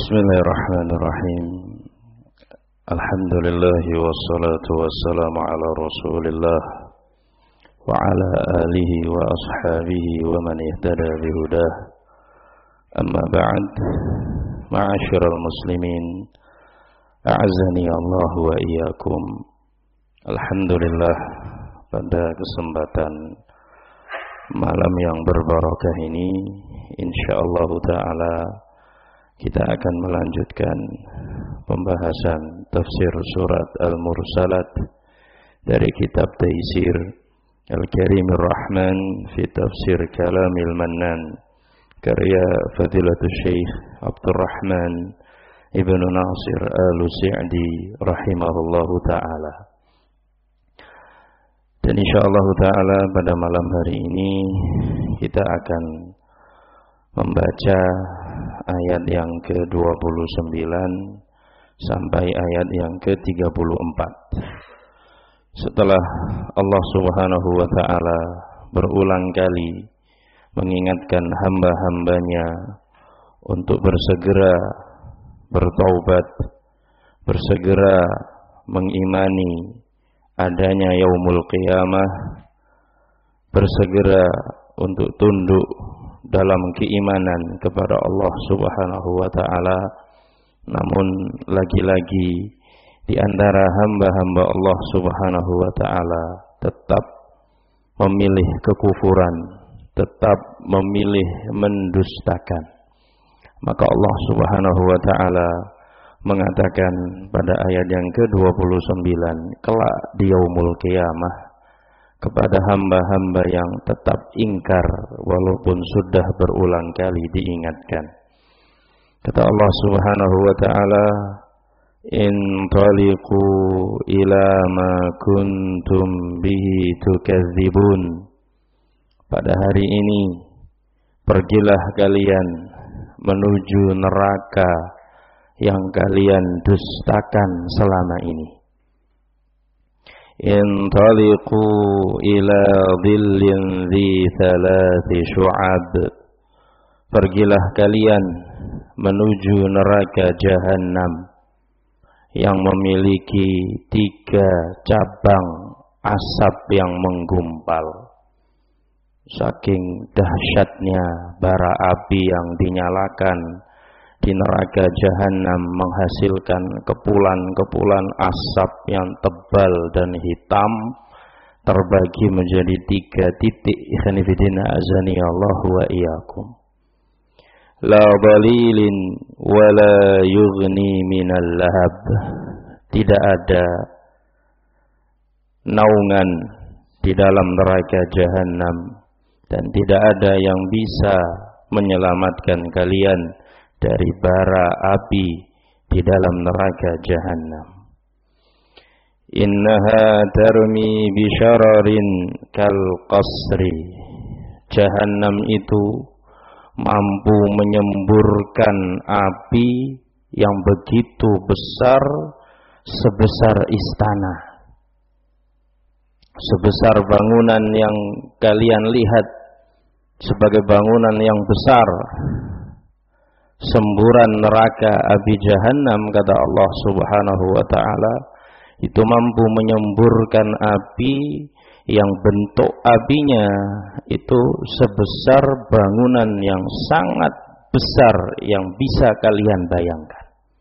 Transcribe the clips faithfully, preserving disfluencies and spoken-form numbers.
Bismillahirrahmanirrahim. Alhamdulillah wassalatu wassalamu ala Rasulillah wa ala alihi wa ashabihi wa man ihtada bihudah. Amma ba'd. Ma'asyiral muslimin, a'azzani Allah wa iyyakum. Alhamdulillah, pada kesempatan malam yang berbarakah ini insyaallah taala kita akan melanjutkan pembahasan tafsir surat Al-Mursalat dari kitab Taisir Al-Karimir Rahman fi Tafsir Kalamil Mannan karya Fadilatul Syekh Abdurrahman Ibnu Nasir Al-Sa'di rahimahullahu ta'ala. Dan insyaallah ta'ala pada malam hari ini kita akan membaca ayat yang ke dua puluh sembilan sampai ayat yang ke tiga puluh empat. Setelah Allah Subhanahu wa ta'ala berulang kali mengingatkan hamba-hambanya untuk bersegera bertaubat, bersegera mengimani adanya yaumul qiyamah, bersegera untuk tunduk dalam keimanan kepada Allah Subhanahu wa ta'ala. Namun lagi-lagi di antara hamba-hamba Allah Subhanahu wa ta'ala tetap memilih kekufuran, tetap memilih mendustakan. Maka Allah Subhanahu wa ta'ala mengatakan pada ayat yang ke dua puluh sembilan, kelak di yaumul qiyamah, kepada hamba-hamba yang tetap ingkar walaupun sudah berulang kali diingatkan. Kata Allah Subhanahu wa ta'ala, intaliqu ila ma kuntum bihi tukadzibun. Pada hari ini pergilah kalian menuju neraka yang kalian dustakan selama ini. Intaliqu ila dhillin dhi thalathi syu'ab. Pergilah kalian menuju neraka Jahannam yang memiliki tiga cabang asap yang menggumpal. Saking dahsyatnya bara api yang dinyalakan di neraka Jahannam menghasilkan kepulan-kepulan asap yang tebal dan hitam, terbagi menjadi tiga titik. Ikhwanifidina azani Allah wa iyyakum. La dhalilin wa la yughni minal lahab. Tidak ada naungan di dalam neraka Jahannam dan tidak ada yang bisa menyelamatkan kalian dari bara api di dalam neraka Jahannam. Innaha tarmi bisyararin kal qasri. Jahannam itu mampu menyemburkan api yang begitu besar sebesar istana, sebesar bangunan yang kalian lihat sebagai bangunan yang besar. Semburan neraka api Jahannam, kata Allah Subhanahu wa ta'ala, itu mampu menyemburkan api yang bentuk apinya itu sebesar bangunan yang sangat besar yang bisa kalian bayangkan.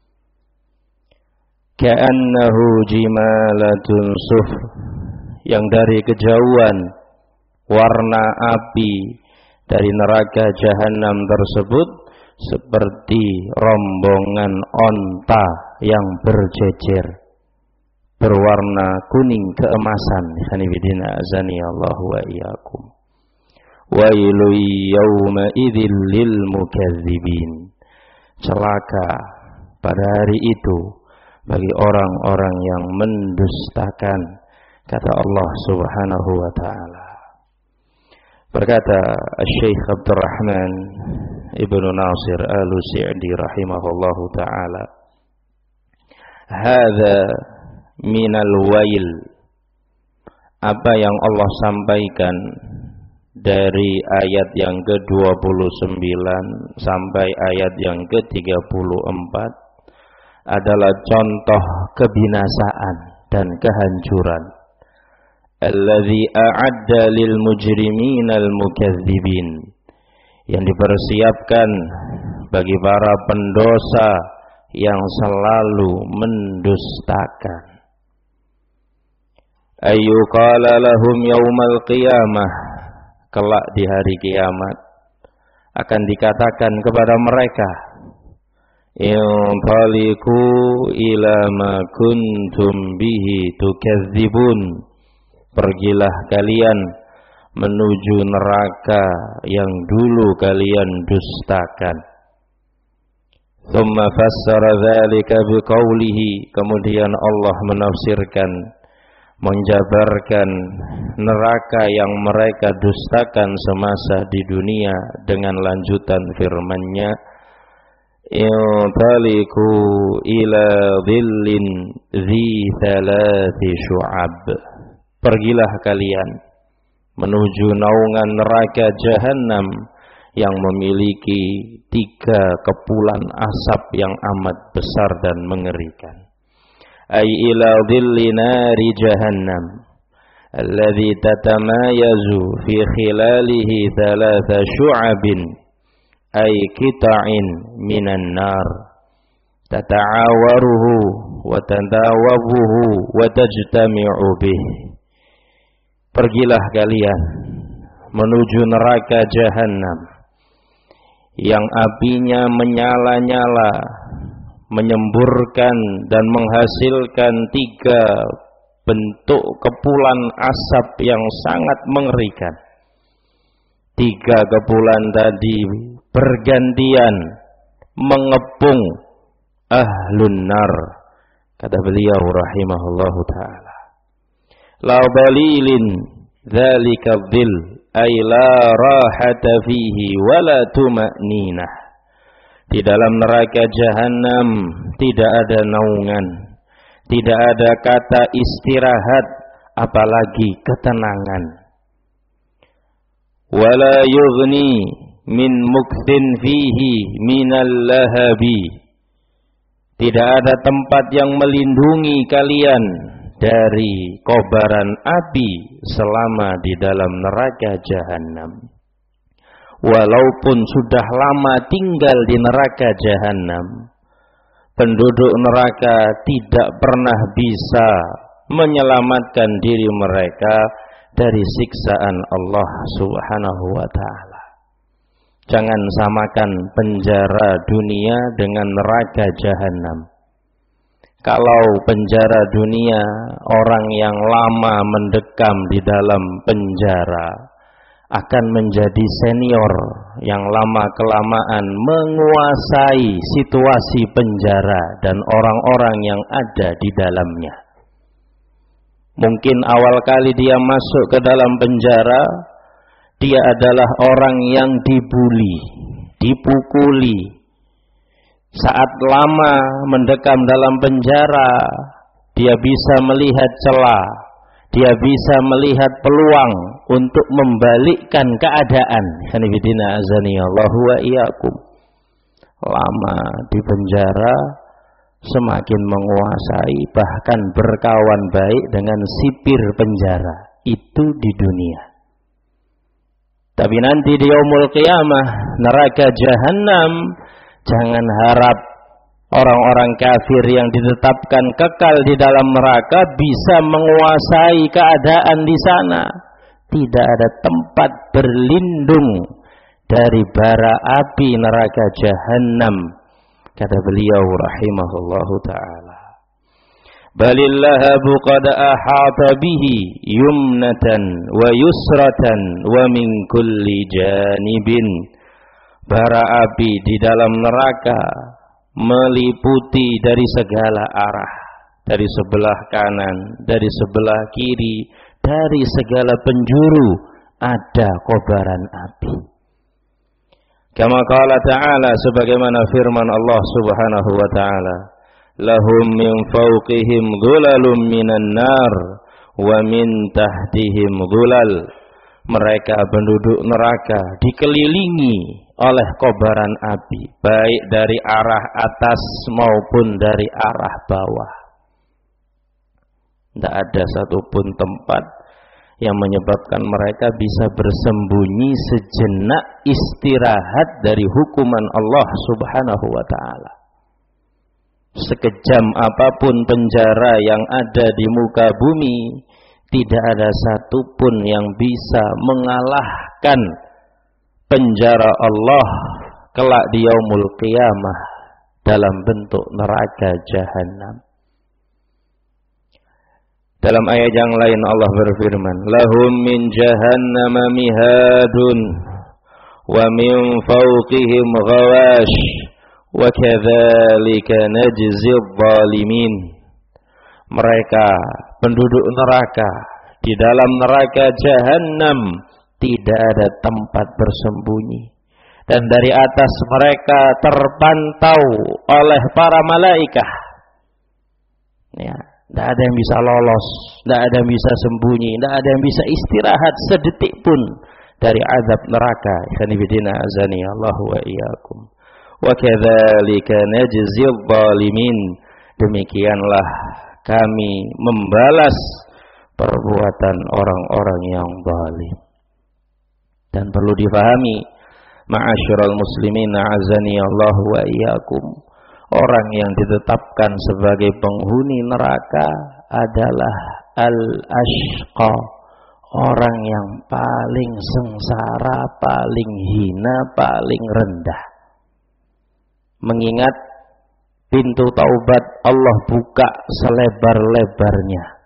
Ka'annahu jimalatun sufr, yang dari kejauhan warna api dari neraka Jahannam tersebut seperti rombongan onta yang berjejer berwarna kuning keemasan. Hanifidina azani Allah wa iyyakum. Wailu yawma idzil lil mukadzibin. Celaka pada hari itu bagi orang-orang yang mendustakan, kata Allah Subhanahu wa ta'ala. Berkata Syekh Abdurrahman Ibnu Nasir Al-Sa'di rahimahullahu ta'ala, hadza minal wail. Apa yang Allah sampaikan dari ayat yang ke dua puluh sembilan sampai ayat yang ke tiga puluh empat adalah contoh kebinasaan dan kehancuran. Alladzi a'adda lil mujrimin al mukadzibin, yang dipersiapkan bagi para pendosa yang selalu mendustakan. Ayyuqala lahum yaumal qiyamah, kelak di hari kiamat akan dikatakan kepada mereka, intaliqu ila ma kuntum bihi tukadzibun, pergilah kalian menuju neraka yang dulu kalian dustakan. Tsumma fassara dzalika biqaulihi, kemudian Allah menafsirkan, menjabarkan neraka yang mereka dustakan semasa di dunia dengan lanjutan firman-Nya, intaliqu ila dhillin dzi thalathi syu'ab, pergilah kalian menuju naungan neraka jahanam yang memiliki tiga kepulan asap yang amat besar dan mengerikan. Ay ila dhilli nari jahannam alladhi tatamayazu fi khilalihi thalatha syu'abin ay qita'in minan nar tata'awaruhu wa tadawabuhu wa tajtami'u bih. Pergilah kalian menuju neraka jahanam yang apinya menyala-nyala, menyemburkan dan menghasilkan tiga bentuk kepulan asap yang sangat mengerikan. Tiga kepulan tadi bergantian mengepung ahlun nar, kata beliau rahimahullahu ta'ala. La balilin dzalika dzil ay la rahata fihi wala tuma'ninah. Di dalam neraka jahanam tidak ada naungan, tidak ada kata istirahat, apalagi ketenangan. Wala yughni min mukthin fihi minal lahabi, tidak ada tempat yang melindungi kalian dari kobaran api selama di dalam neraka jahanam. Walaupun sudah lama tinggal di neraka jahanam, penduduk neraka tidak pernah bisa menyelamatkan diri mereka dari siksaan Allah Subhanahu wa ta'ala. Jangan samakan penjara dunia dengan neraka jahanam. Kalau penjara dunia, orang yang lama mendekam di dalam penjara akan menjadi senior yang lama-kelamaan menguasai situasi penjara dan orang-orang yang ada di dalamnya. Mungkin awal kali dia masuk ke dalam penjara, dia adalah orang yang dibuli, dipukuli. Saat lama mendekam dalam penjara, dia bisa melihat celah, dia bisa melihat peluang untuk membalikkan keadaan. Hanifidina azani Allahu wa iyyakum. Lama di penjara, semakin menguasai, bahkan berkawan baik dengan sipir penjara. Itu di dunia. Tapi nanti di yaumul qiyamah, neraka jahanam, jangan harap orang-orang kafir yang ditetapkan kekal di dalam neraka bisa menguasai keadaan di sana. Tidak ada tempat berlindung dari bara api neraka jahanam, kata beliau rahimahullahu ta'ala. Balillahabu qad ahata bihi yumnatan wa yusratan wa min kulli janibin. Bara api di dalam neraka meliputi dari segala arah, dari sebelah kanan, dari sebelah kiri, dari segala penjuru ada kobaran api. Kama qala ta'ala, sebagaimana firman Allah Subhanahu wa ta'ala, lahum min fawqihim dhulalun minan nar wa min tahtihim dhulal mereka penduduk neraka dikelilingi oleh kobaran api, baik dari arah atas maupun dari arah bawah. Tidak ada satupun tempat yang menyebabkan mereka bisa bersembunyi sejenak, istirahat dari hukuman Allah Subhanahu wa ta'ala. Sekejam apapun penjara yang ada di muka bumi, tidak ada satupun yang bisa mengalahkan penjara Allah kelak di yaumul qiyamah dalam bentuk neraka jahanam. Dalam ayat yang lain Allah berfirman, lahum min jahannama mihadun wa min fawqihim ghawash wa kadzalika najzil zalimin. Mereka penduduk neraka, di dalam neraka jahanam tidak ada tempat bersembunyi, dan dari atas mereka terpantau oleh para malaikat. Ya, tidak ada yang bisa lolos, tidak ada yang bisa sembunyi, tidak ada yang bisa istirahat sedetik pun dari azab neraka. Khanibidina azani Allah wa iyyakum. Wa kadzalika najzil zalimin. Demikianlah kami membalas perbuatan orang-orang yang zalim. Dan perlu difahami, ma'asyiral muslimin azani Allah wa iyyakum, orang yang ditetapkan sebagai penghuni neraka adalah al-ashqa, orang yang paling sengsara, paling hina, paling rendah. Mengingat pintu taubat Allah buka selebar-lebarnya.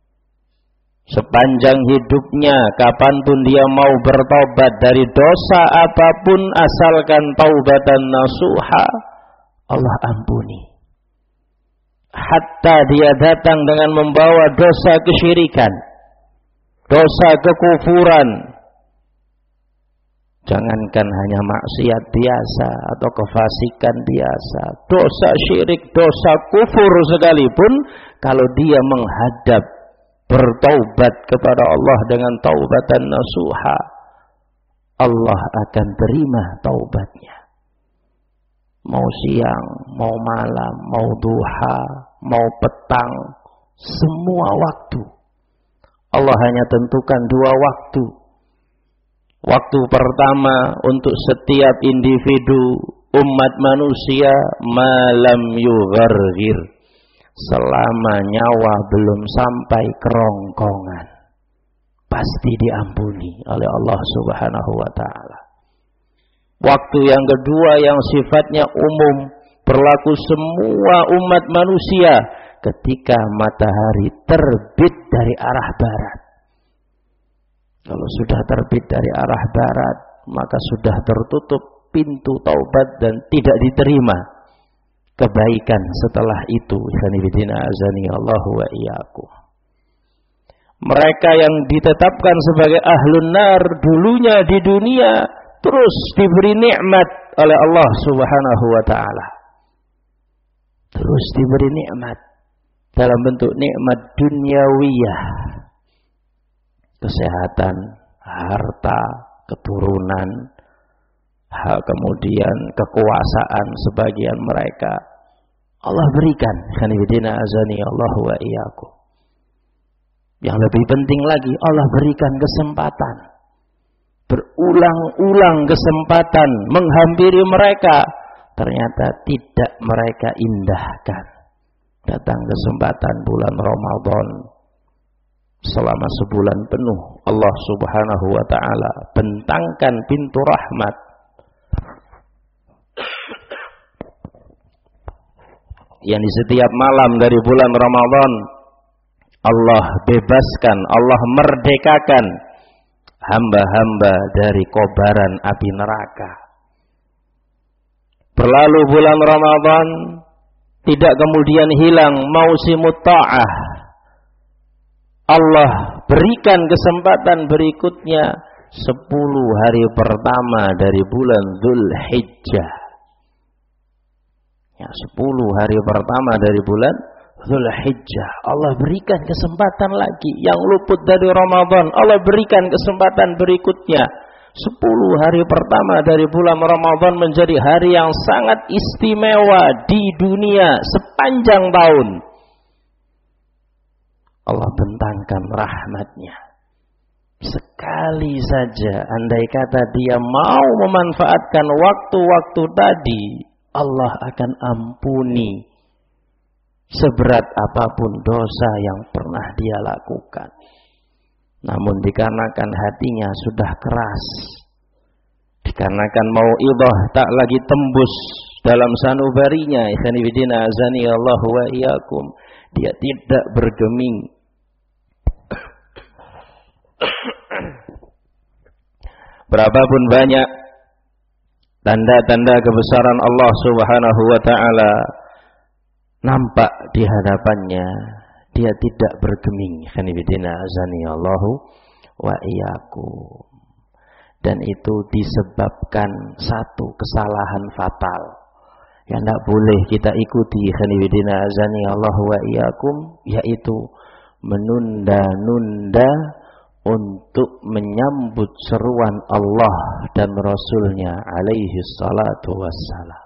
Sepanjang hidupnya, kapanpun dia mau bertobat dari dosa apapun, asalkan taubatan nasuha, Allah ampuni. Hatta dia datang dengan membawa dosa kesyirikan, dosa kekufuran. Jangankan hanya maksiat biasa atau kefasikan biasa, dosa syirik, dosa kufur sekalipun, kalau dia menghadap bertaubat kepada Allah dengan taubatan nasuha, Allah akan terima taubatnya. Mau siang, mau malam, mau duha, mau petang, semua waktu. Allah hanya tentukan dua waktu. Waktu pertama untuk setiap individu umat manusia, malam yugharghir, selama nyawa belum sampai kerongkongan, pasti diampuni oleh Allah Subhanahu wa ta'ala. Waktu yang kedua yang sifatnya umum, berlaku semua umat manusia, ketika matahari terbit dari arah barat. Kalau sudah terbit dari arah barat, maka sudah tertutup pintu taubat dan tidak diterima kebaikan setelah itu. Ikhwanifidina azani Allah wa iyyakum. Mereka yang ditetapkan sebagai ahlun nar dulunya di dunia, terus diberi nikmat oleh Allah Subhanahu wa ta'ala. Terus diberi nikmat dalam bentuk nikmat duniawiyah, kesehatan, harta, keturunan, hal kemudian kekuasaan sebagian mereka Allah berikan. Khanifidina azani Allah wa iyyakum. Yang lebih penting lagi, Allah berikan kesempatan, berulang-ulang kesempatan menghampiri mereka, ternyata tidak mereka indahkan. Datang kesempatan bulan Ramadan, selama sebulan penuh Allah Subhanahu wa ta'ala bentangkan pintu rahmat. Yang di setiap malam dari bulan Ramadan Allah bebaskan, Allah merdekakan hamba-hamba dari kobaran api neraka. Berlalu bulan Ramadan, tidak kemudian hilang mausimut ta'ah. Allah berikan kesempatan berikutnya sepuluh hari pertama dari bulan Dzulhijjah. Ya, sepuluh hari pertama dari bulan Dzulhijjah, Allah berikan kesempatan lagi. Yang luput dari Ramadan, Allah berikan kesempatan berikutnya. Sepuluh hari pertama dari bulan Ramadan menjadi hari yang sangat istimewa di dunia sepanjang tahun. Allah bentangkan rahmatnya. Sekali saja andai kata dia mau memanfaatkan waktu-waktu tadi, Allah akan ampuni seberat apapun dosa yang pernah dia lakukan. Namun dikarenakan hatinya sudah keras, dikarenakan mau'idhah tak lagi tembus dalam sanubarinya, ikhwan fillah azani Allah wa iyyakum, dia tidak bergeming. Berapapun banyak tanda-tanda kebesaran Allah Subhanahu wa taala nampak di hadapannya, dia tidak bergeming. Khanibidina azani Allahu wa iyyakum. Dan itu disebabkan satu kesalahan fatal yang tidak boleh kita ikuti, khanibidina azani Allahu wa iyyakum, yaitu menunda-nunda untuk menyambut seruan Allah dan Rasulnya alaihi salatu wassalam.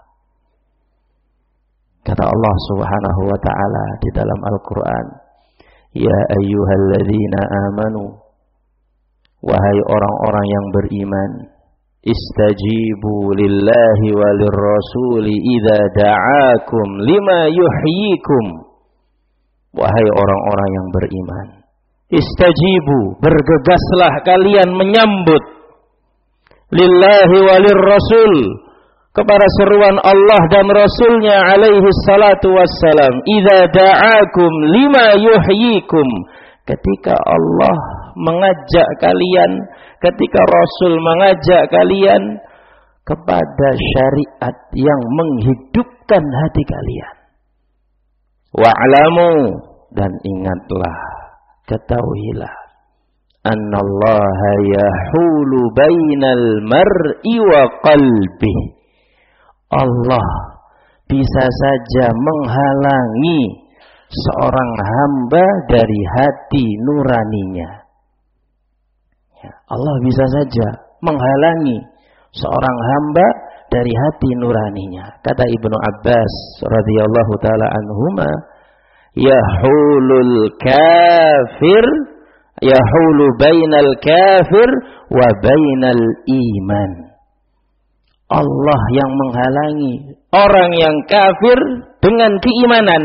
Kata Allah Subhanahu wa ta'ala di dalam Al-Quran, ya ayyuhalladzina amanu, wahai orang-orang yang beriman, istajibu lillahi walirrasuli idza da'akum lima yuhyikum. Wahai orang-orang yang beriman, istajibu, bergegaslah kalian menyambut lillahi walirrasul, kepada seruan Allah dan Rasulnya alaihi salatu wassalam, idza da'akum lima yuhyikum, ketika Allah mengajak kalian, ketika Rasul mengajak kalian kepada syariat yang menghidupkan hati kalian. Wa'lamu, dan ingatlah, ketahuilah, annallaha yahulu bainal mar'i wa qalbih, Allah bisa saja menghalangi seorang hamba dari hati nuraninya. Ya, Allah bisa saja menghalangi seorang hamba dari hati nuraninya. Kata Ibnu Abbas radhiyallahu taala anhuma, yahulul kafir, yahulu bainal kafir wa bainal iman. Allah yang menghalangi orang yang kafir dengan keimanan.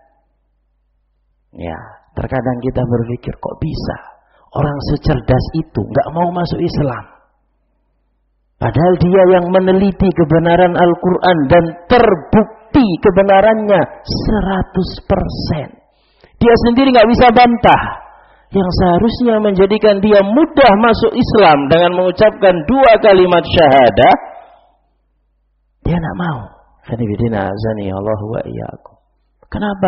Ya, terkadang kita berpikir, kok bisa orang secerdas itu nggak mau masuk Islam? Padahal dia yang meneliti kebenaran Al-Quran dan terbukti kebenarannya seratus persen. Dia sendiri nggak bisa bantah. Yang seharusnya menjadikan dia mudah masuk Islam dengan mengucapkan dua kalimat syahadah, dia tidak mau. Khanibidina azani Allah wa iyyakum. Kenapa?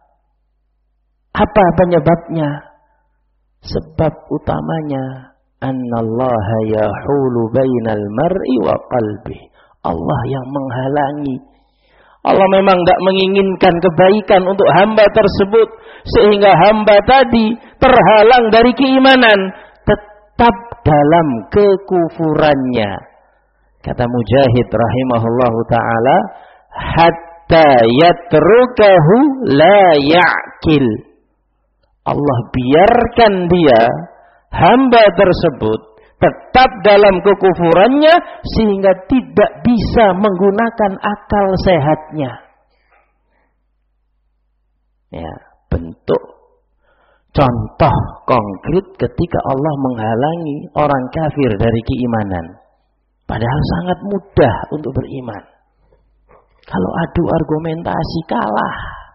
Apa penyebabnya? Sebab utamanya, annallaha yahulu bainal mar'i wa qalbi. Allah yang menghalangi. Allah memang tidak menginginkan kebaikan untuk hamba tersebut, sehingga hamba tadi terhalang dari keimanan, tetap dalam kekufurannya. Kata Mujahid rahimahullahu ta'ala, hatta yatrukahu la ya'kil. Allah biarkan dia, hamba tersebut, tetap dalam kekufurannya sehingga tidak bisa menggunakan akal sehatnya. Ya, bentuk contoh konkret ketika Allah menghalangi orang kafir dari keimanan. Padahal sangat mudah untuk beriman. Kalau adu argumentasi kalah.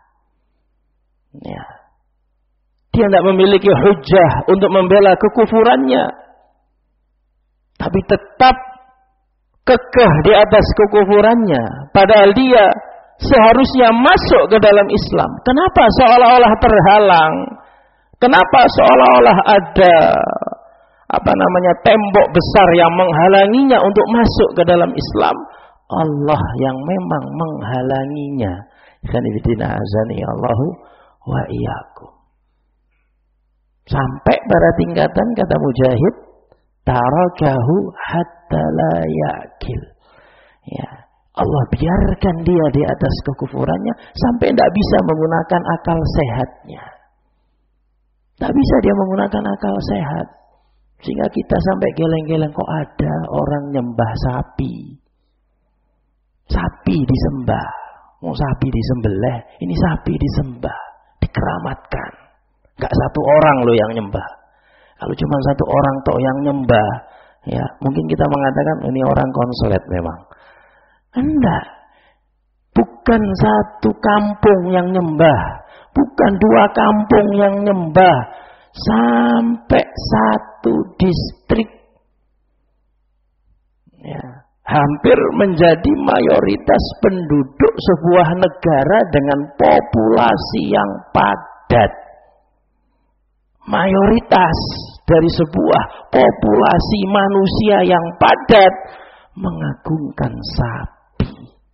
Ya. Dia tidak memiliki hujjah untuk membela kekufurannya. Tapi tetap kekeh di atas kekufurannya. Padahal dia seharusnya masuk ke dalam Islam. Kenapa seolah-olah terhalang? Kenapa seolah-olah ada apa namanya tembok besar yang menghalanginya untuk masuk ke dalam Islam? Allah yang memang menghalanginya. Khanibidina azani Allahu wa iyyakum. Sampai pada tingkatan kata Mujahid, tarakahu hatta la ya'kil. Ya, Allah biarkan dia di atas kekufurannya sampai tidak bisa menggunakan akal sehatnya. Tidak bisa dia menggunakan akal sehat. Sehingga kita sampai geleng-geleng, kok ada orang nyembah sapi. Sapi disembah. Mau sapi disembelih, ini sapi disembah, dikeramatkan. Gak satu orang loh yang nyembah. Kalau cuma satu orang toh yang nyembah, ya mungkin kita mengatakan ini orang konslet memang. Enggak. Bukan satu kampung yang nyembah, bukan dua kampung yang nyembah, sampai satu distrik. Ya, hampir menjadi mayoritas penduduk sebuah negara dengan populasi yang padat. Mayoritas dari sebuah populasi manusia yang padat mengagungkan sapi.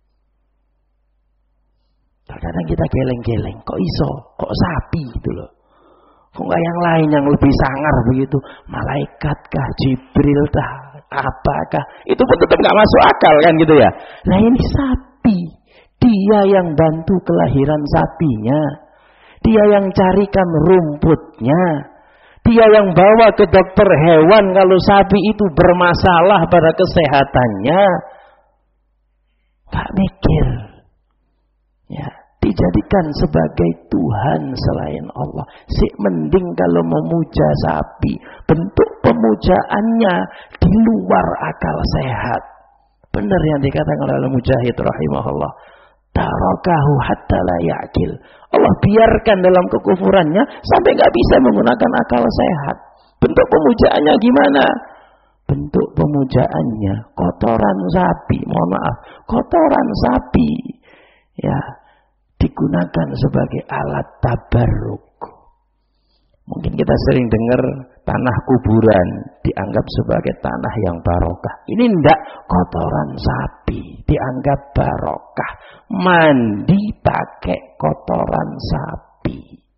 Kadang-kadang kita geleng-geleng, kok iso, kok sapi gitu loh. Kok enggak yang lain yang lebih sangar begitu? Malaikatkah, Jibril kah, apakah? Itu pun tetap enggak masuk akal kan gitu ya. Nah ini sapi, dia yang bantu kelahiran sapinya, dia yang carikan rumputnya, dia yang bawa ke dokter hewan kalau sapi itu bermasalah pada kesehatannya. Gak mikir, ya, dijadikan sebagai Tuhan selain Allah. Si mending kalau memuja sapi, bentuk pemujaannya di luar akal sehat. Benar yang dikatakan oleh Mujahid rahimahullah. Tarakahu hatta la ya'kil. Allah biarkan dalam kekufurannya sampai gak bisa menggunakan akal sehat. Bentuk pemujaannya gimana? Bentuk pemujaannya kotoran sapi, mohon maaf, kotoran sapi, ya, digunakan sebagai alat tabarruk. Mungkin kita sering dengar tanah kuburan dianggap sebagai tanah yang barokah. Ini enggak, kotoran sapi dianggap barokah. Mandi pakai kotoran sapi.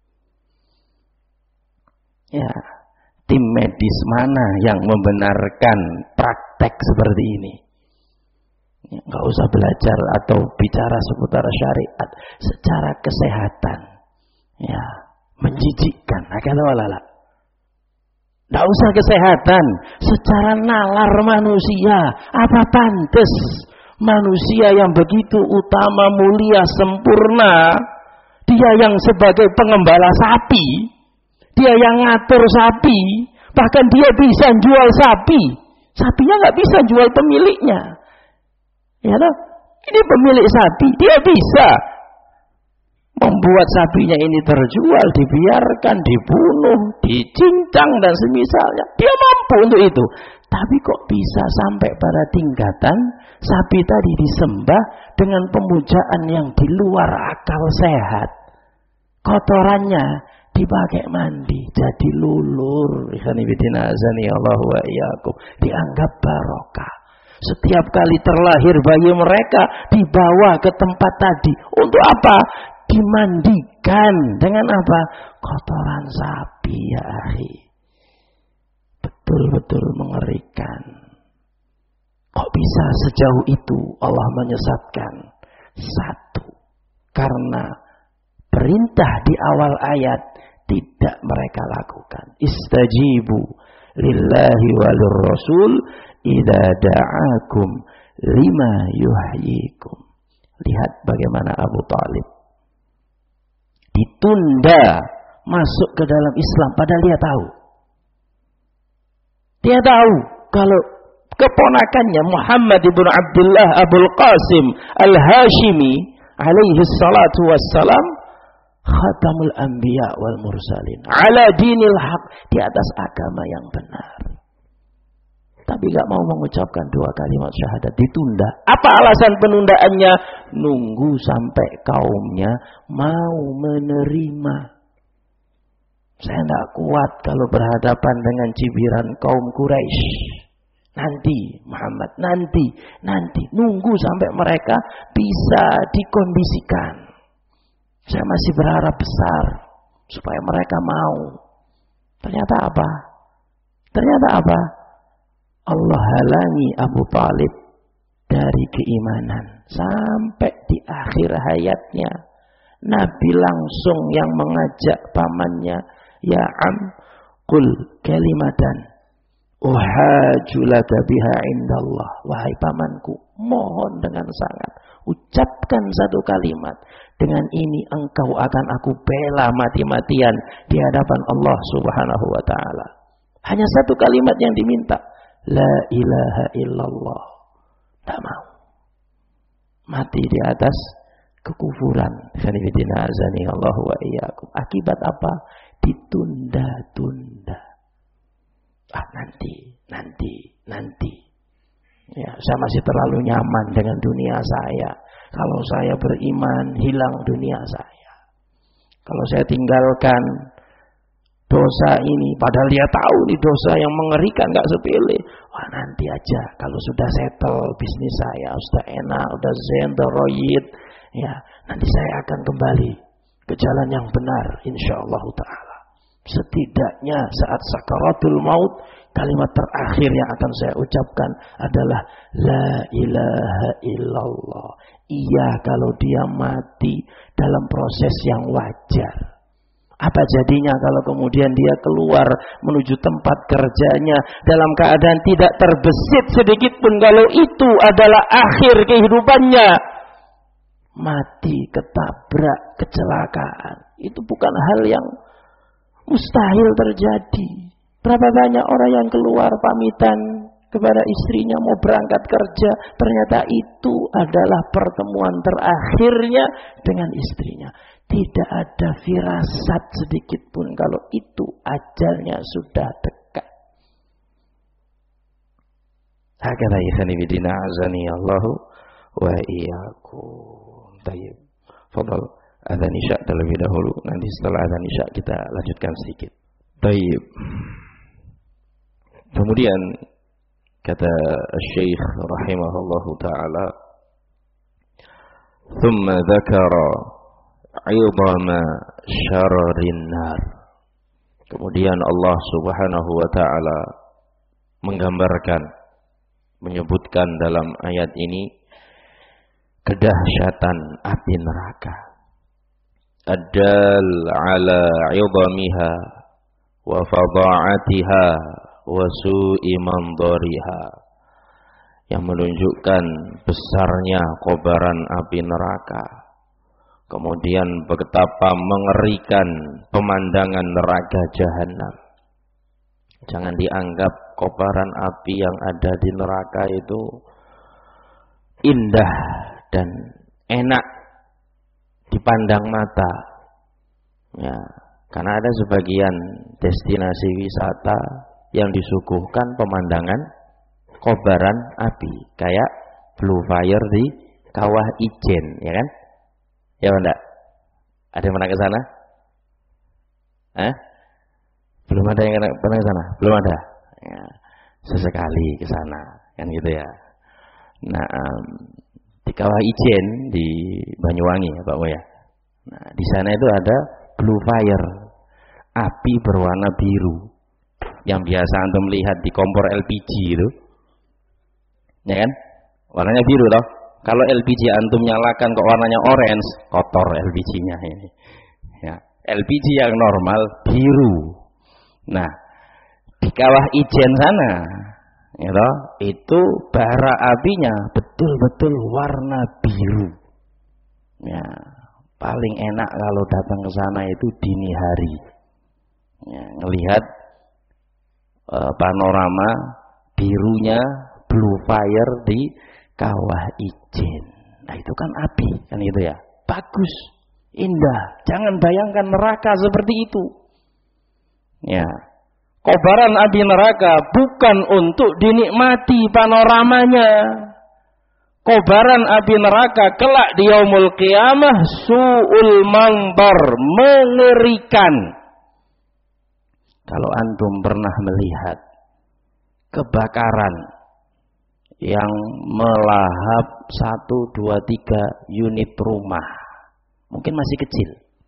Ya, tim medis mana yang membenarkan praktek seperti ini? Enggak usah belajar atau bicara seputar syariat, secara kesehatan, ya, menjijikkan. Akan walala. Enggak usah kesehatan, secara nalar manusia, apa pantas manusia yang begitu utama, mulia, sempurna, dia yang sebagai pengembala sapi, dia yang ngatur sapi, bahkan dia bisa jual sapi, sapinya nggak bisa jual pemiliknya. Ya loh, ini pemilik sapi, dia bisa membuat sapinya ini terjual, dibiarkan, dibunuh, dicincang dan semisalnya. Dia mampu untuk itu. Tapi kok bisa sampai pada tingkatan sapi tadi disembah dengan pemujaan yang di luar akal sehat. Kotorannya dipakai mandi, jadi lulur. Dianggap barokah. Setiap kali terlahir bayi mereka dibawa ke tempat tadi. Untuk apa? Dimandikan dengan apa? Kotoran sapi, ya akhi. Betul-betul mengerikan. Kok bisa sejauh itu Allah menyesatkan? Satu, karena perintah di awal ayat tidak mereka lakukan. Istajibu lillahi walir rasul idza da'akum lima yuhyikum. Lihat bagaimana Abu Talib ditunda masuk ke dalam Islam padahal dia tahu. Dia tahu kalau keponakannya Muhammad ibn Abdullah Abul Qasim Al-Hashimi alaihi salatu wassalam khatamul anbiya wal mursalin ala dinil haq, di atas agama yang benar. Tapi gak mau mengucapkan dua kalimat syahadat, ditunda. Apa alasan penundaannya? Nunggu sampai kaumnya mau menerima. Saya tidak kuat kalau berhadapan dengan cibiran kaum Quraisy. Nanti Muhammad, nanti, nanti. Nunggu sampai mereka bisa dikondisikan. Saya Saya masih berharap besar supaya mereka mau. Ternyata apa? Ternyata apa? Allah halangi Abu Thalib dari keimanan sampai di akhir hayatnya. Nabi langsung yang mengajak pamannya, ya am, qul kalimatan uhajulaka biha indallah. Wahai pamanku, mohon dengan sangat, ucapkan satu kalimat. Dengan ini engkau akan aku bela mati-matian di hadapan Allah Subhanahu wa ta'ala. Hanya satu kalimat yang diminta. La ilaha illallah. Tak mau. Mati di atas kekufuran. Khanifidina azani Allah wa iyyakum. Akibat apa? Ditunda-tunda. Ah nanti, nanti, nanti. Ya, saya masih terlalu nyaman dengan dunia saya. Kalau saya beriman, hilang dunia saya. Kalau saya tinggalkan dosa ini, padahal dia tahu nih dosa yang mengerikan, gak sepele. Wah nanti aja, kalau sudah settle bisnis saya, sudah enak, sudah zen, sudah royid, ya nanti saya akan kembali ke jalan yang benar, insyaallah ta'ala. Setidaknya saat sakaratul maut, kalimat terakhir yang akan saya ucapkan adalah la ilaha illallah. Iya kalau dia mati dalam proses yang wajar. Apa jadinya kalau kemudian dia keluar menuju tempat kerjanya dalam keadaan tidak terbesit sedikit pun, kalau itu adalah akhir kehidupannya? Mati, ketabrak, kecelakaan. Itu bukan hal yang mustahil terjadi. Berapa banyak orang yang keluar pamitan kepada istrinya mau berangkat kerja, ternyata itu adalah pertemuan terakhirnya dengan istrinya. Tidak ada firasat sedikit pun kalau itu ajalnya sudah dekat. Hakata ikhani bidina azani Allahu wa iyyakum. Tayyib. Fadal adzan isya terlebih dahulu, nanti setelah adzan isya kita lanjutkan sedikit. Tayyib. Kemudian kata Syekh rahimahullahu taala, "Tsumma dzakara 'idama syarrin nar." Kemudian Allah Subhanahu wa taala menggambarkan, menyebutkan dalam ayat ini kedahsyatan api neraka. Ad-dal 'ala 'idamiha wa fadha'atiha wa su'i mandhariha, yang menunjukkan besarnya kobaran api neraka, kemudian betapa mengerikan pemandangan neraka jahanam. Jangan dianggap kobaran api yang ada di neraka itu indah dan enak dipandang mata, ya, karena ada sebagian destinasi wisata yang disuguhkan pemandangan kobaran api, kayak Blue Fire di Kawah Ijen, ya kan? Ya enggak? Ada yang pernah ke sana? Eh? Belum ada yang pernah ke sana? Belum ada. Ya, sesekali ke sana, kan gitu ya. Nah, um, di Kawah Ijen di Banyuwangi, ya Pak Moya. Nah, di sana itu ada Blue Fire, api berwarna biru, yang biasa antum lihat di kompor L P G itu, ya kan? Warnanya biru toh. Kalau L P G antum nyalakan kok warnanya orange, kotor L P G-nya ini. Ya, L P G yang normal biru. Nah, di Kawah Ijen sana, ya toh, itu bara apinya betul-betul warna biru. Ya, paling enak kalau datang ke sana itu dini hari. Ya, ngelihat panorama birunya Blue Fire di Kawah Ijen. Nah itu kan api, kan itu ya, bagus, indah. Jangan bayangkan neraka seperti itu. Ya, kobaran api neraka bukan untuk dinikmati panoramanya. Kobaran api neraka kelak di yaumul qiyamah su'ul mandhar, mengerikan. Kalau antum pernah melihat kebakaran yang melahap satu, dua, tiga unit rumah, mungkin masih kecil,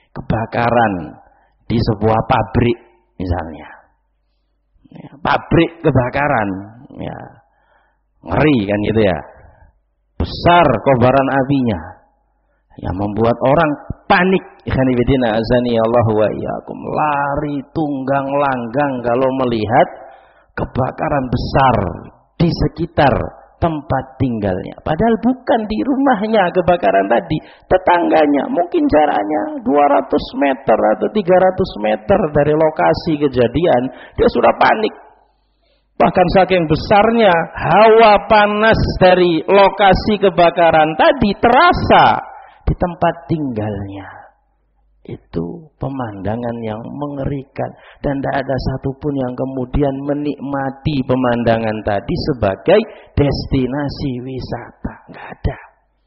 kebakaran di sebuah pabrik misalnya. Ya, pabrik kebakaran, ya. Ngeri kan gitu ya. Besar kobaran apinya. Yang membuat orang panik. Ikhwanifidina azani Allah wa iyyakum. Lari tunggang langgang kalau melihat kebakaran besar di sekitar tempat tinggalnya. Padahal bukan di rumahnya kebakaran tadi, tetangganya. Mungkin jaraknya dua ratus meter atau tiga ratus meter dari lokasi kejadian, dia sudah panik. Bahkan saking besarnya hawa panas dari lokasi kebakaran tadi terasa di tempat tinggalnya. Itu pemandangan yang mengerikan. Dan tidak ada satupun yang kemudian menikmati pemandangan tadi sebagai destinasi wisata. Tidak ada.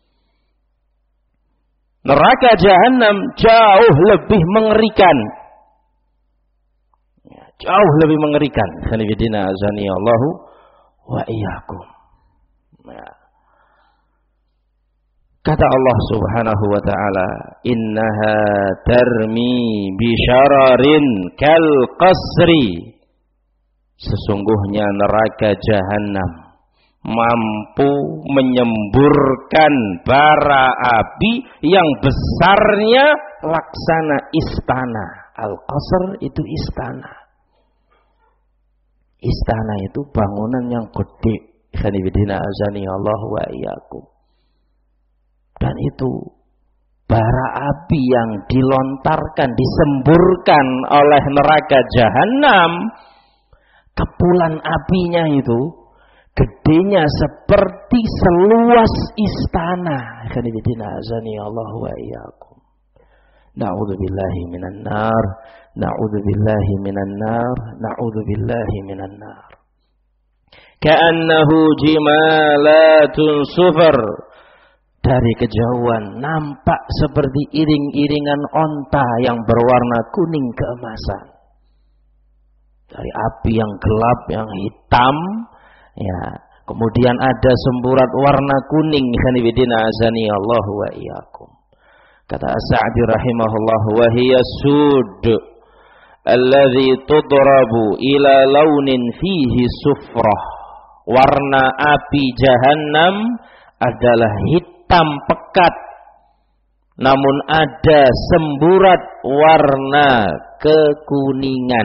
Neraka jahanam jauh lebih mengerikan. Ya, jauh lebih mengerikan. Khalifidina azani Allahu wa iyyakum. Nah. Kata Allah Subhanahu wa taala, "Innaha tarmi bisyararin kal qasri." Sesungguhnya neraka jahanam mampu menyemburkan bara api yang besarnya laksana istana. Al-qasr itu istana. Istana itu bangunan yang gede. Khanibidina azani Allah wa iyyakum. Dan itu bara api yang dilontarkan, disemburkan oleh neraka jahanam, kepulan apinya itu gedenya seperti seluas istana. Khanibidina azani Allah wa iyyakum. Na'udzubillahi minan nar, na'udzubillahi minan nar, na'udzubillahi minan nar. Ka'annahu jimalatun sufar. Dari kejauhan nampak seperti iring-iringan onta yang berwarna kuning keemasan. Dari api yang gelap, yang hitam, ya. Kemudian ada semburat warna kuning. Khanibidina azani Allah wa iyyakum. Kata As-Sa'di rahimahullah, wa hiya sud alladhi tudrabu ila launin fihi sufrah. Warna api jahannam adalah hitam hitam pekat, namun ada semburat warna kekuningan.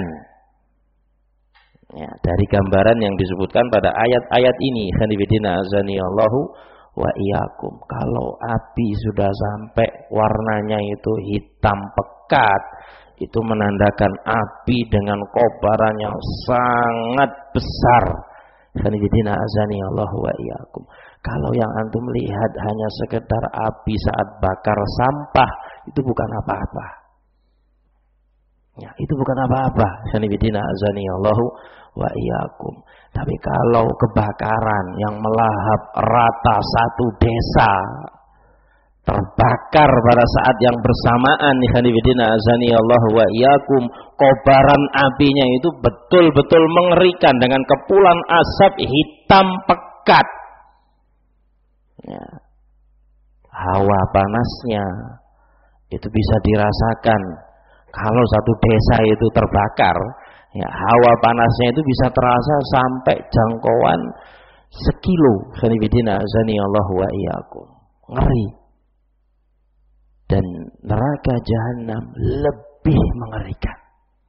Ya, dari gambaran yang disebutkan pada ayat-ayat ini, khanifidina azani Allahu wa iyyakum. Kalau api sudah sampai warnanya itu hitam pekat, itu menandakan api dengan kobaran yang sangat besar. Khanifidina azani Allahu wa iyyakum. Kalau yang antum lihat hanya sekedar api saat bakar sampah, itu bukan apa-apa. Ya, itu bukan apa-apa. Sanibidina azani Allahu wa iyyakum. Tapi kalau kebakaran yang melahap rata satu desa, terbakar pada saat yang bersamaan, sanibidina azani Allahu wa iyyakum, kobaran apinya itu betul-betul mengerikan dengan kepulan asap hitam pekat. Ya. Hawa panasnya itu bisa dirasakan. Kalau satu desa itu terbakar, ya, hawa panasnya itu bisa terasa sampai jangkauan sekilo. Sanibidina azani Allah wa iyyakum. Ngeri. Dan neraka jahanam lebih mengerikan.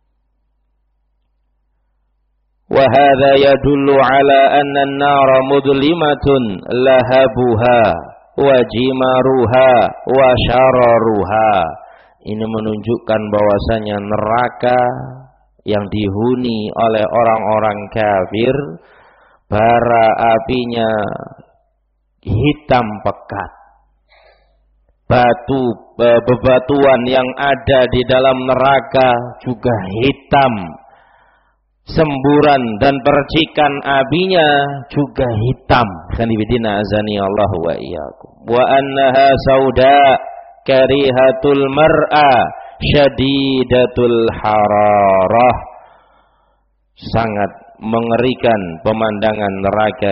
وهذا يدل على أن النار مظلمة لهبها وجمارها وشررها. Ini menunjukkan bahwasanya neraka yang dihuni oleh orang-orang kafir, bara apinya hitam pekat. Batu bebatuan yang ada di dalam neraka juga hitam. Semburan dan percikan apinya juga hitam. Khanibidina azani Allah wa iyyakum. Wa annaha sauda karihatul mar'a syadidatul hararah. Sangat mengerikan pemandangan neraka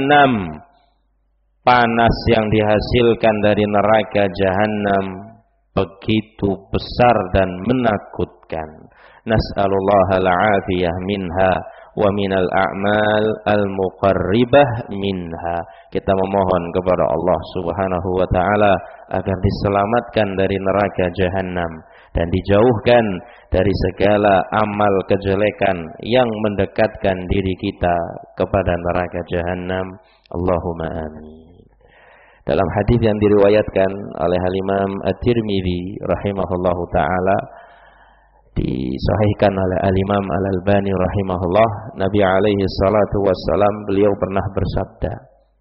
jahanam. Panas yang dihasilkan dari neraka jahanam begitu besar dan menakutkan. Nas'alullah al-afiyah minha wa minal a'mal al-muqarribah minha. Kita memohon kepada Allah Subhanahu wa taala agar diselamatkan dari neraka jahanam dan dijauhkan dari segala amal kejelekan yang mendekatkan diri kita kepada neraka jahanam. Allahumma amin. Dalam hadis yang diriwayatkan oleh Al-Imam At-Tirmidzi rahimahullahu taala, disahihkan oleh Al-Imam Al-Albani rahimahullah, Nabi alaihi salatu wassalam beliau pernah bersabda,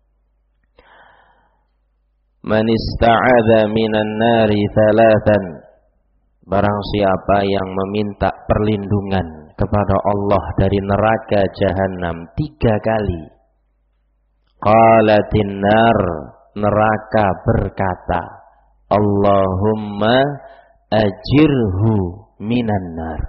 "Man ista'adza minan nari thalathan." Barang siapa yang meminta perlindungan kepada Allah dari neraka jahanam tiga kali. Qalatin nar, neraka berkata, Allahumma ajirhu minan nar.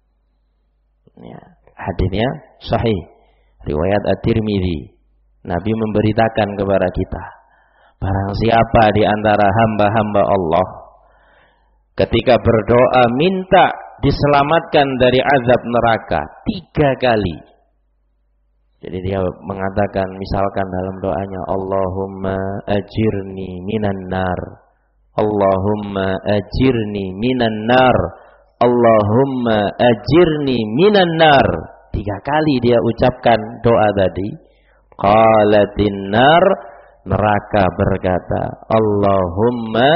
Ya, hadisnya sahih, riwayat At-Tirmidzi. Nabi memberitakan kepada kita, barang siapa di antara hamba-hamba Allah ketika berdoa minta diselamatkan dari azab neraka tiga kali. Jadi dia mengatakan misalkan dalam doanya, Allahumma ajirni minan nar, Allahumma ajirni minan nar, Allahumma ajirni minan nar. Tiga kali dia ucapkan doa tadi. Qalatin nar, neraka berkata, Allahumma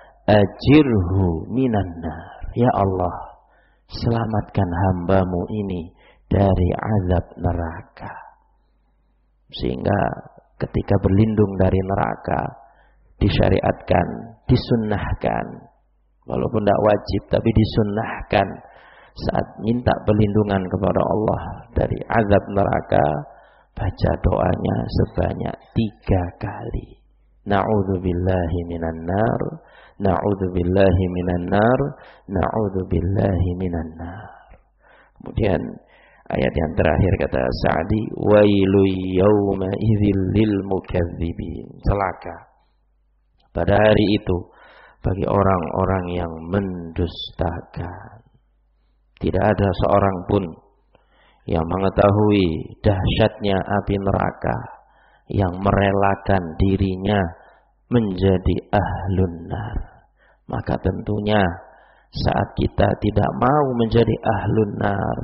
ajirhu minan nar. Ya Allah, selamatkan hambamu ini dari azab neraka. Sehingga ketika berlindung dari neraka disyariatkan, disunnahkan, walaupun tidak wajib tapi disunnahkan saat minta perlindungan kepada Allah dari azab neraka, baca doanya sebanyak tiga kali. Na'udzubillahi minan nar, na'udzubillahi minan nar, na'udzubillahi minan nar. Kemudian ayat yang terakhir kata Sa'di, wailu yawma idzil lil mukadzibin. Celaka pada hari itu bagi orang-orang yang mendustakan. Tidak ada seorang pun yang mengetahui dahsyatnya api neraka yang merelakan dirinya menjadi ahlun nar. Maka tentunya saat kita tidak mau menjadi ahlun nar,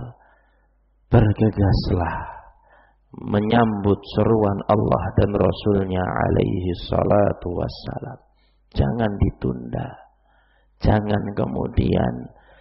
bergegaslah menyambut seruan Allah dan Rasulnya alaihi salatu wassalam. Jangan ditunda, jangan kemudian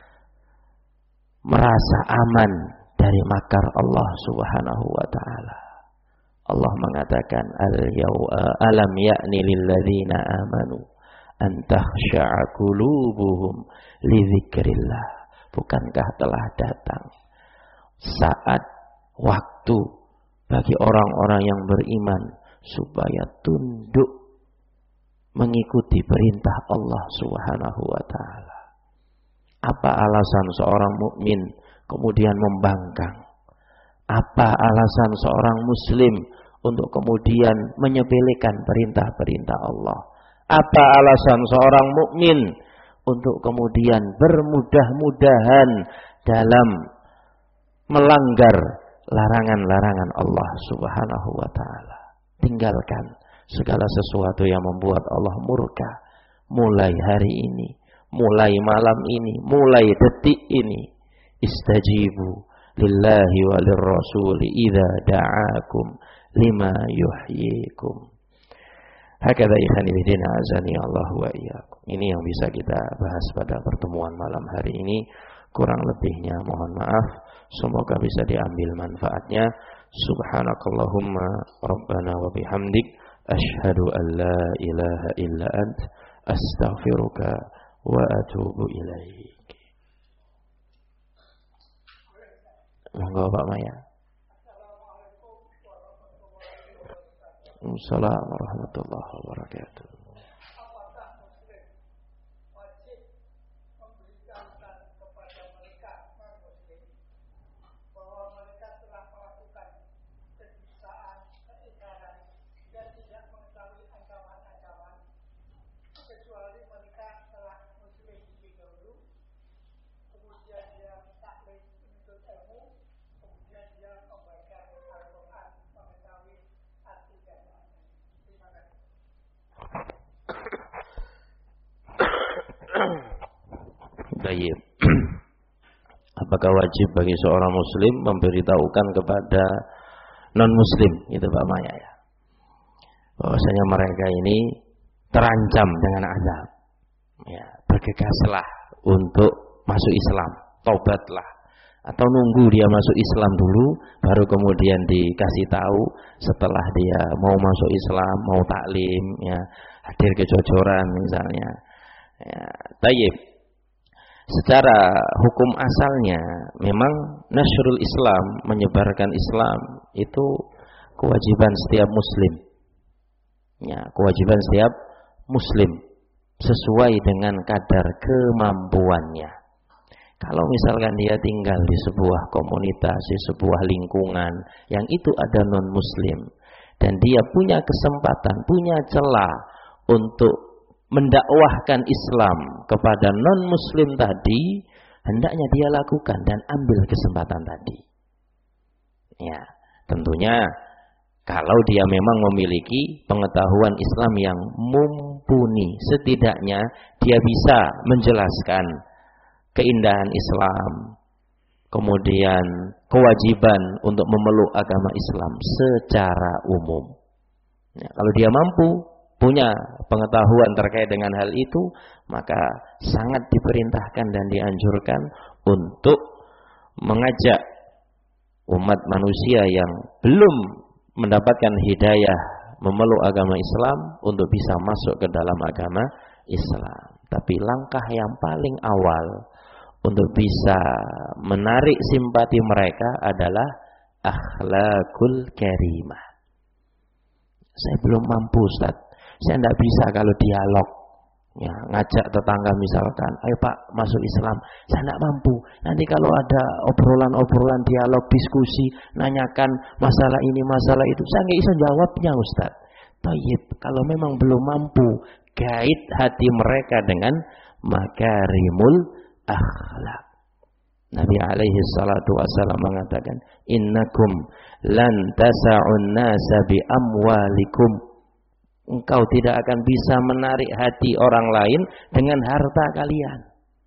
merasa aman dari makar Allah subhanahu wa ta'ala. Allah mengatakan, alam ya'ni lilladzina amanu an takhsha'a qulubuhum li dzikrillah. Bukankah telah datang saat waktu bagi orang-orang yang beriman supaya tunduk mengikuti perintah Allah Subhanahu wa taala. Apa alasan seorang mukmin kemudian membangkang? Apa alasan seorang muslim untuk kemudian menyepelekan perintah-perintah Allah? Apa alasan seorang mukmin untuk kemudian bermudah-mudahan dalam melanggar larangan-larangan Allah Subhanahu wa taala? Tinggalkan segala sesuatu yang membuat Allah murka mulai hari ini, mulai malam ini, mulai detik ini. Istajibu lillahi wa lirrasuli idza da'akum lima yuhyikum. Hakadha ikhwani bidina azani Allah wa iyyakum. Ini yang bisa kita bahas pada pertemuan malam hari ini. Kurang lebihnya mohon maaf. Semoga bisa diambil manfaatnya. Subhanakallahumma rabbana wa bihamdik asyhadu an la ilaha illa ant astaghfiruka wa atubu ilaik. Monggo Pak Maya. Assalamualaikum warahmatullahi wabarakatuh. Kecuali mereka telah muslim. Baik. Apakah wajib bagi seorang muslim memberitahukan kepada non muslim, itu Pak Maya ya, bahwasanya mereka ini terancam dengan azab. Ya, bergegaslah untuk masuk Islam, taubatlah, atau nunggu dia masuk Islam dulu baru kemudian dikasih tahu setelah dia mau masuk Islam, mau taklim, ya, hadir kejujuran misalnya. Ya, tayyib. Secara hukum asalnya memang nasrul Islam, menyebarkan Islam itu kewajiban setiap muslim. Ya, kewajiban setiap muslim sesuai dengan kadar kemampuannya. Kalau misalkan dia tinggal di sebuah komunitas, di sebuah lingkungan yang itu ada non muslim dan dia punya kesempatan, punya celah untuk mendakwahkan Islam kepada non-muslim tadi, hendaknya dia lakukan dan ambil kesempatan tadi. Ya, tentunya kalau dia memang memiliki pengetahuan Islam yang mumpuni, setidaknya dia bisa menjelaskan keindahan Islam, kemudian kewajiban untuk memeluk agama Islam secara umum. Ya, kalau dia mampu, punya pengetahuan terkait dengan hal itu, maka sangat diperintahkan dan dianjurkan untuk mengajak umat manusia yang belum mendapatkan hidayah memeluk agama Islam untuk bisa masuk ke dalam agama Islam. Tapi langkah yang paling awal untuk bisa menarik simpati mereka adalah akhlakul karimah. Saya belum mampu, Ustaz. Saya tidak bisa kalau dialog, ya, ngajak tetangga misalkan, ayo Pak masuk Islam, saya tidak mampu. Nanti kalau ada obrolan-obrolan, dialog, diskusi, nanyakan masalah ini, masalah itu, saya nggak bisa jawabnya Ustaz. Tayyib, kalau memang belum mampu, gait hati mereka dengan makarimul akhlak. Nabi alaihi salatu wassalam mengatakan, innakum lan tasa'un nasa bi amwalikum. Engkau tidak akan bisa menarik hati orang lain dengan harta kalian.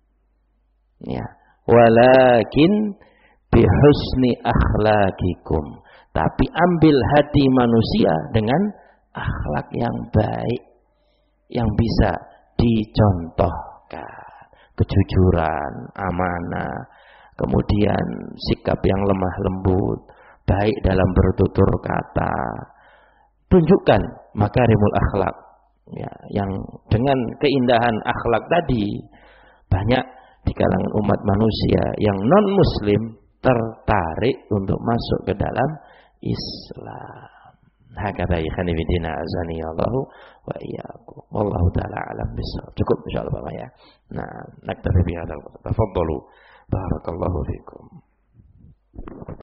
Ya, walakin bihusni akhlakikum. Tapi ambil hati manusia dengan akhlak yang baik, yang bisa dicontohkan. Kejujuran, amanah, kemudian sikap yang lemah lembut, baik dalam bertutur kata. Tunjukkan makarimul akhlak, ya, yang dengan keindahan akhlak tadi banyak di kalangan umat manusia yang non muslim tertarik untuk masuk ke dalam Islam. Hakadha ikhwani bidina azani Allah wa iyyakum. Wallahu taala alam bisawab. Cukup insyaallah Pak ya. Nah, naktafi bi hadzal qadar. Tafadhalu. Barakallahu fikum.